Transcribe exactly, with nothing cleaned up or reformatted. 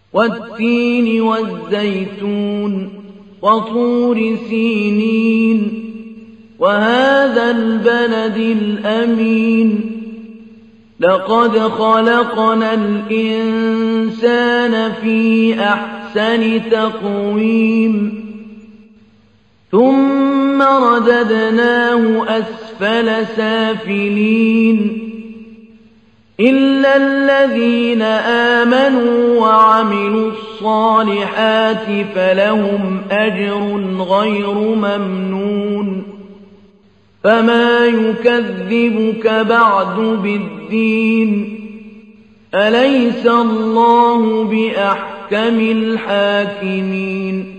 والتين والزيتون وطور سينين وهذا البلد الأمين لقد خلقنا الإنسان في أحسن تقويم ثم رددناه أسفل سافلين إلا الذين آمنوا وعملوا الصالحات فلهم أجر غير ممنون فما يكذبك بعد بالدين أليس الله بأحكم الحاكمين